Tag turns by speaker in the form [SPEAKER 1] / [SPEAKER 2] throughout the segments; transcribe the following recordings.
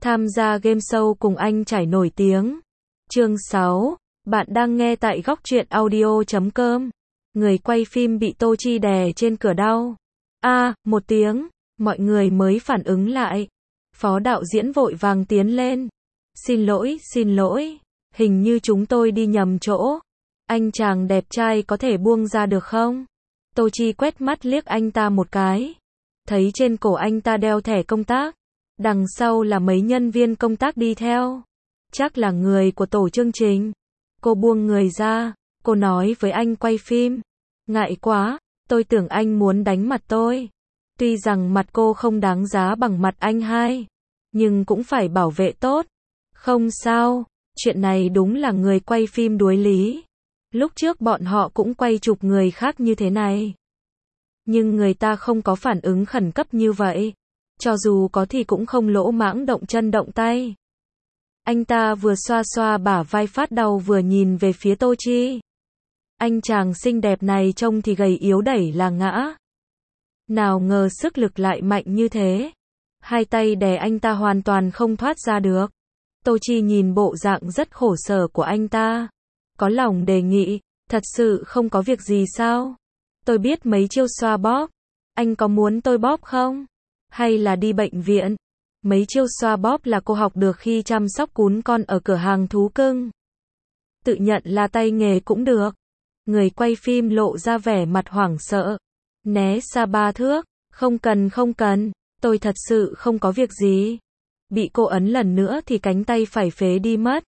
[SPEAKER 1] Tham gia game show cùng anh trai nổi tiếng. Chương 6. Bạn đang nghe tại góc truyện audio.com. Người quay phim bị Tô Chi đè trên cửa đau. Một tiếng, mọi người mới phản ứng lại. Phó đạo diễn vội vàng tiến lên. Xin lỗi, hình như chúng tôi đi nhầm chỗ. Anh chàng đẹp trai có thể buông ra được không? Tô Chi quét mắt liếc anh ta một cái. Thấy trên cổ anh ta đeo thẻ công tác. Đằng sau là mấy nhân viên công tác đi theo. Chắc là người của tổ chương trình. Cô buông người ra. Cô nói với anh quay phim. Ngại quá, tôi tưởng anh muốn đánh mặt tôi. Tuy rằng mặt cô không đáng giá bằng mặt anh hai. Nhưng cũng phải bảo vệ tốt. Không sao, chuyện này đúng là người quay phim đuối lý. Lúc trước bọn họ cũng quay chụp người khác như thế này. Nhưng người ta không có phản ứng khẩn cấp như vậy. Cho dù có thì cũng không lỗ mãng động chân động tay. Anh ta vừa xoa xoa bả vai phát đau vừa nhìn về phía Tô Chi. Anh chàng xinh đẹp này trông thì gầy yếu đẩy là ngã. Nào ngờ sức lực lại mạnh như thế. Hai tay đè anh ta hoàn toàn không thoát ra được. Tô Chi nhìn bộ dạng rất khổ sở của anh ta. Có lòng đề nghị, thật sự không có việc gì sao? Tôi biết mấy chiêu xoa bóp. Anh có muốn tôi bóp không? Hay là đi bệnh viện? Mấy chiêu xoa bóp là cô học được khi chăm sóc cún con ở cửa hàng thú cưng. Tự nhận là tay nghề cũng được. Người quay phim lộ ra vẻ mặt hoảng sợ. Né xa 3 thước. Không cần, tôi thật sự không có việc gì. Bị cô ấn lần nữa thì cánh tay phải phế đi mất.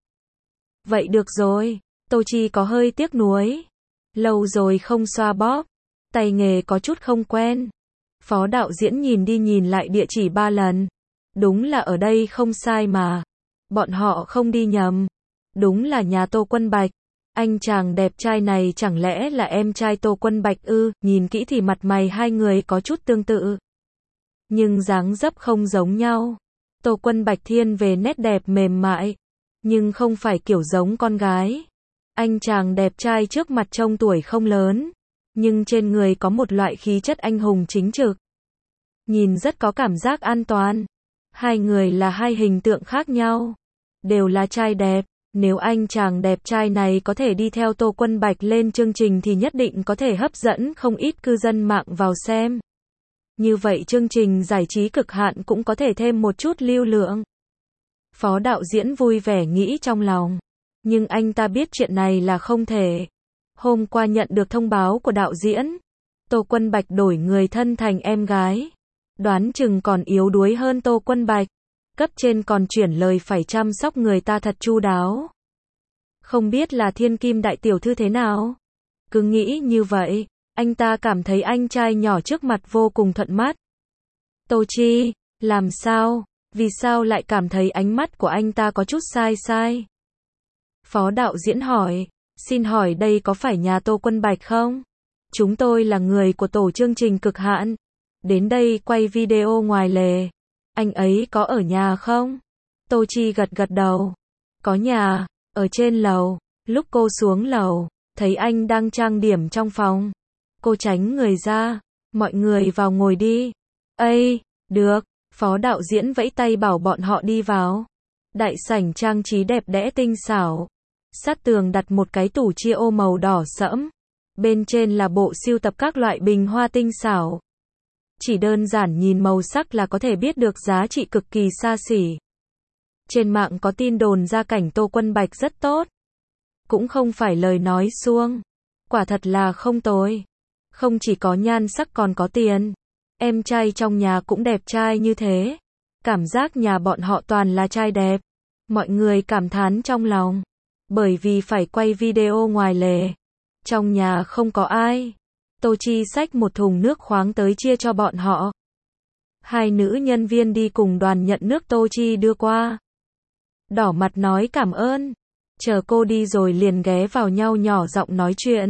[SPEAKER 1] Vậy được rồi. Tô Chi có hơi tiếc nuối. Lâu rồi không xoa bóp. Tay nghề có chút không quen. Phó đạo diễn nhìn đi nhìn lại địa chỉ 3 lần. Đúng là ở đây không sai mà. Bọn họ không đi nhầm. Đúng là nhà Tô Quân Bạch. Anh chàng đẹp trai này chẳng lẽ là em trai Tô Quân Bạch ư? Nhìn kỹ thì mặt mày hai người có chút tương tự. Nhưng dáng dấp không giống nhau. Tô Quân Bạch thiên về nét đẹp mềm mại. Nhưng không phải kiểu giống con gái. Anh chàng đẹp trai trước mặt trông tuổi không lớn. Nhưng trên người có một loại khí chất anh hùng chính trực. Nhìn rất có cảm giác an toàn. Hai người là hai hình tượng khác nhau. Đều là trai đẹp. Nếu anh chàng đẹp trai này có thể đi theo Tô Quân Bạch lên chương trình thì nhất định có thể hấp dẫn không ít cư dân mạng vào xem. Như vậy chương trình giải trí cực hạn cũng có thể thêm một chút lưu lượng. Phó đạo diễn vui vẻ nghĩ trong lòng. Nhưng anh ta biết chuyện này là không thể. Hôm qua nhận được thông báo của đạo diễn. Tô Quân Bạch đổi người thân thành em gái. Đoán chừng còn yếu đuối hơn Tô Quân Bạch. Cấp trên còn chuyển lời phải chăm sóc người ta thật chu đáo. Không biết là thiên kim đại tiểu thư thế nào? Cứ nghĩ như vậy, anh ta cảm thấy anh trai nhỏ trước mặt vô cùng thuận mắt. Tô Chi, làm sao? Vì sao lại cảm thấy ánh mắt của anh ta có chút sai? Phó đạo diễn hỏi, xin hỏi đây có phải nhà Tô Quân Bạch không? Chúng tôi là người của tổ chương trình cực hạn. Đến đây quay video ngoài lề. Anh ấy có ở nhà không? Tô Chi gật đầu. Có nhà, ở trên lầu. Lúc cô xuống lầu, thấy anh đang trang điểm trong phòng. Cô tránh người ra. Mọi người vào ngồi đi. Được. Phó đạo diễn vẫy tay bảo bọn họ đi vào. Đại sảnh trang trí đẹp đẽ tinh xảo. Sát tường đặt một cái tủ chia ô màu đỏ sẫm. Bên trên là bộ sưu tập các loại bình hoa tinh xảo. Chỉ đơn giản nhìn màu sắc là có thể biết được giá trị cực kỳ xa xỉ. Trên mạng có tin đồn gia cảnh Tô Quân Bạch rất tốt. Cũng không phải lời nói suông. Quả thật là không tồi. Không chỉ có nhan sắc còn có tiền. Em trai trong nhà cũng đẹp trai như thế. Cảm giác nhà bọn họ toàn là trai đẹp. Mọi người cảm thán trong lòng. Bởi vì phải quay video ngoài lề. Trong nhà không có ai. Tô Chi xách một thùng nước khoáng tới chia cho bọn họ. Hai nữ nhân viên đi cùng đoàn nhận nước Tô Chi đưa qua. Đỏ mặt nói cảm ơn. Chờ cô đi rồi liền ghé vào nhau nhỏ giọng nói chuyện.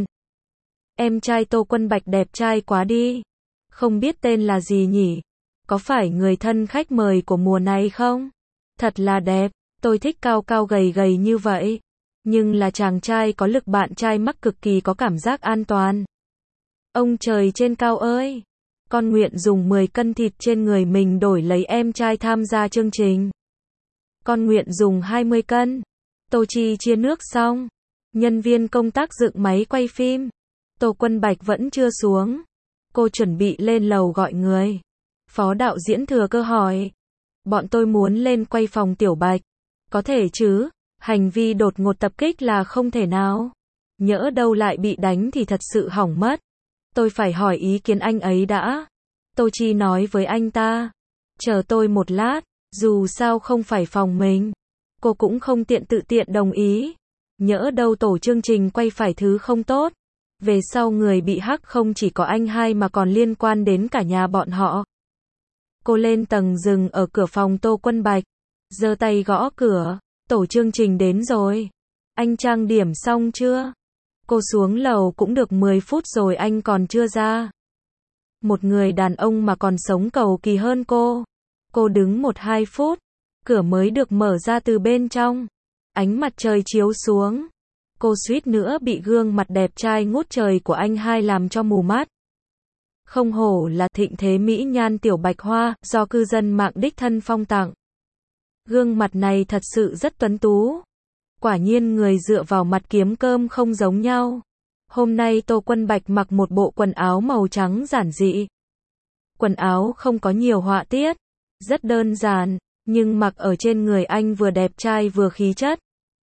[SPEAKER 1] Em trai Tô Quân Bạch đẹp trai quá đi. Không biết tên là gì nhỉ? Có phải người thân khách mời của mùa này không? Thật là đẹp. Tôi thích cao cao gầy gầy như vậy. Nhưng là chàng trai có lực, bạn trai mắc cực kỳ có cảm giác an toàn. Ông trời trên cao ơi! Con nguyện dùng 10 cân thịt trên người mình đổi lấy em trai tham gia chương trình. Con nguyện dùng 20 cân. Tô Chi chia nước xong. Nhân viên công tác dựng máy quay phim. Tô Quân Bạch vẫn chưa xuống. Cô chuẩn bị lên lầu gọi người. Phó đạo diễn thừa cơ hỏi. Bọn tôi muốn lên quay phòng Tiểu Bạch. Có thể chứ, hành vi đột ngột tập kích là không thể nào. Nhỡ đâu lại bị đánh thì thật sự hỏng mất. Tôi phải hỏi ý kiến anh ấy đã. Tô Chi nói với anh ta. Chờ tôi một lát, dù sao không phải phòng mình. Cô cũng không tự tiện đồng ý. Nhỡ đâu tổ chương trình quay phải thứ không tốt. Về sau người bị hack không chỉ có anh hai mà còn liên quan đến cả nhà bọn họ. Cô lên tầng dừng ở cửa phòng Tô Quân Bạch. Giơ tay gõ cửa. Tổ chương trình đến rồi. Anh trang điểm xong chưa? Cô xuống lầu cũng được 10 phút rồi anh còn chưa ra. Một người đàn ông mà còn sống cầu kỳ hơn cô. Cô đứng 1-2 phút. Cửa mới được mở ra từ bên trong. Ánh mặt trời chiếu xuống. Cô suýt nữa bị gương mặt đẹp trai ngút trời của anh hai làm cho mù mắt. Không hổ là thịnh thế mỹ nhan Tiểu Bạch Hoa, do cư dân mạng đích thân phong tặng. Gương mặt này thật sự rất tuấn tú. Quả nhiên người dựa vào mặt kiếm cơm không giống nhau. Hôm nay Tô Quân Bạch mặc một bộ quần áo màu trắng giản dị. Quần áo không có nhiều họa tiết, rất đơn giản, nhưng mặc ở trên người anh vừa đẹp trai vừa khí chất.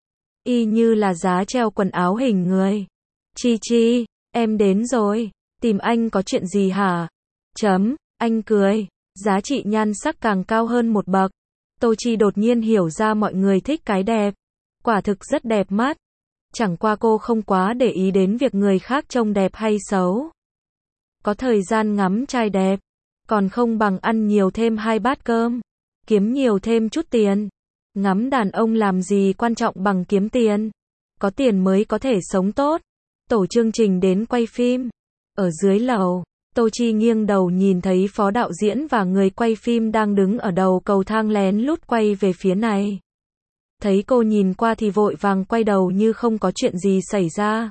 [SPEAKER 1] Y như là giá treo quần áo hình người. Chi Chi, em đến rồi, tìm anh có chuyện gì hả? Anh cười, giá trị nhan sắc càng cao hơn một bậc. Tô Chi đột nhiên hiểu ra mọi người thích cái đẹp. Quả thực rất đẹp mắt. Chẳng qua cô không quá để ý đến việc người khác trông đẹp hay xấu. Có thời gian ngắm trai đẹp, còn không bằng ăn nhiều thêm 2 bát cơm, kiếm nhiều thêm chút tiền. Ngắm đàn ông làm gì quan trọng bằng kiếm tiền. Có tiền mới có thể sống tốt. Tổ chương trình đến quay phim. Ở dưới lầu, Tô Chi nghiêng đầu nhìn thấy phó đạo diễn và người quay phim đang đứng ở đầu cầu thang lén lút quay về phía này. Thấy cô nhìn qua thì vội vàng quay đầu như không có chuyện gì xảy ra.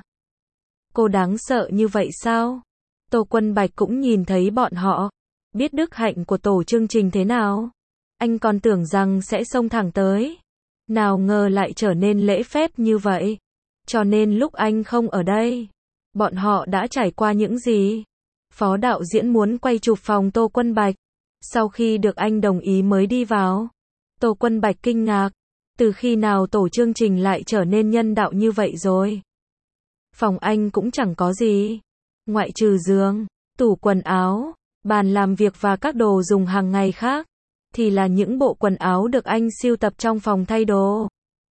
[SPEAKER 1] Cô đáng sợ như vậy sao? Tô Quân Bạch cũng nhìn thấy bọn họ. Biết đức hạnh của tổ chương trình thế nào? Anh còn tưởng rằng sẽ xông thẳng tới. Nào ngờ lại trở nên lễ phép như vậy. Cho nên lúc anh không ở đây, bọn họ đã trải qua những gì? Phó đạo diễn muốn quay chụp phòng Tô Quân Bạch. Sau khi được anh đồng ý mới đi vào. Tô Quân Bạch kinh ngạc. Từ khi nào tổ chương trình lại trở nên nhân đạo như vậy rồi? Phòng anh cũng chẳng có gì. Ngoại trừ giường, tủ quần áo, bàn làm việc và các đồ dùng hàng ngày khác. Thì là những bộ quần áo được anh sưu tập trong phòng thay đồ.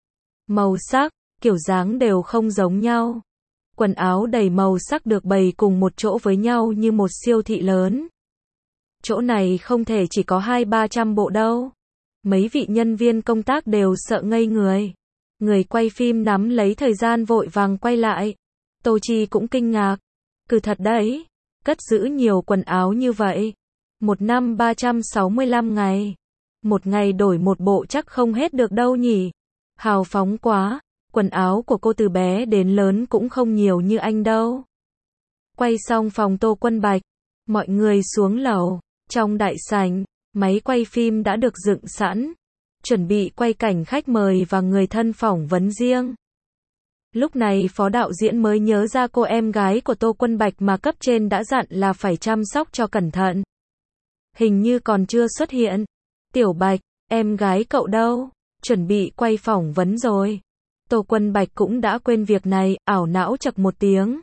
[SPEAKER 1] Màu sắc, kiểu dáng đều không giống nhau. Quần áo đầy màu sắc được bày cùng một chỗ với nhau như một siêu thị lớn. Chỗ này không thể chỉ có 200-300 bộ đâu. Mấy vị nhân viên công tác đều sợ ngây người. Người quay phim nắm lấy thời gian vội vàng quay lại. Tô Chi cũng kinh ngạc. Cứ thật đấy, cất giữ nhiều quần áo như vậy. Một năm 365 ngày. Một ngày đổi một bộ chắc không hết được đâu nhỉ. Hào phóng quá. Quần áo của cô từ bé đến lớn cũng không nhiều như anh đâu. Quay xong phòng Tô Quân Bạch, mọi người xuống lầu. Trong đại sảnh, máy quay phim đã được dựng sẵn, chuẩn bị quay cảnh khách mời và người thân phỏng vấn riêng. Lúc này phó đạo diễn mới nhớ ra cô em gái của Tô Quân Bạch mà cấp trên đã dặn là phải chăm sóc cho cẩn thận. Hình như còn chưa xuất hiện. Tiểu Bạch, em gái cậu đâu? Chuẩn bị quay phỏng vấn rồi. Tô Quân Bạch cũng đã quên việc này, ảo não chậc một tiếng.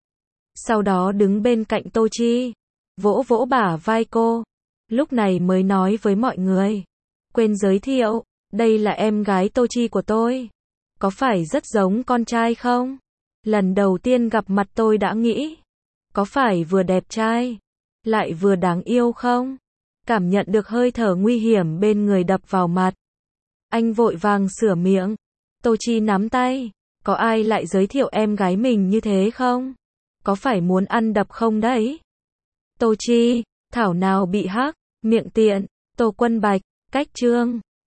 [SPEAKER 1] Sau đó đứng bên cạnh Tô Chi, vỗ vỗ bả vai cô. Lúc này mới nói với mọi người. Quên giới thiệu, đây là em gái Tô Chi của tôi. Có phải rất giống con trai không? Lần đầu tiên gặp mặt tôi đã nghĩ. Có phải vừa đẹp trai, lại vừa đáng yêu không? Cảm nhận được hơi thở nguy hiểm bên người đập vào mặt. Anh vội vàng sửa miệng. Tô Chi nắm tay. Có ai lại giới thiệu em gái mình như thế không? Có phải muốn ăn đập không đấy? Tô Chi, thảo nào bị hack, miệng tiện. Tô Quân Bạch, cách chương.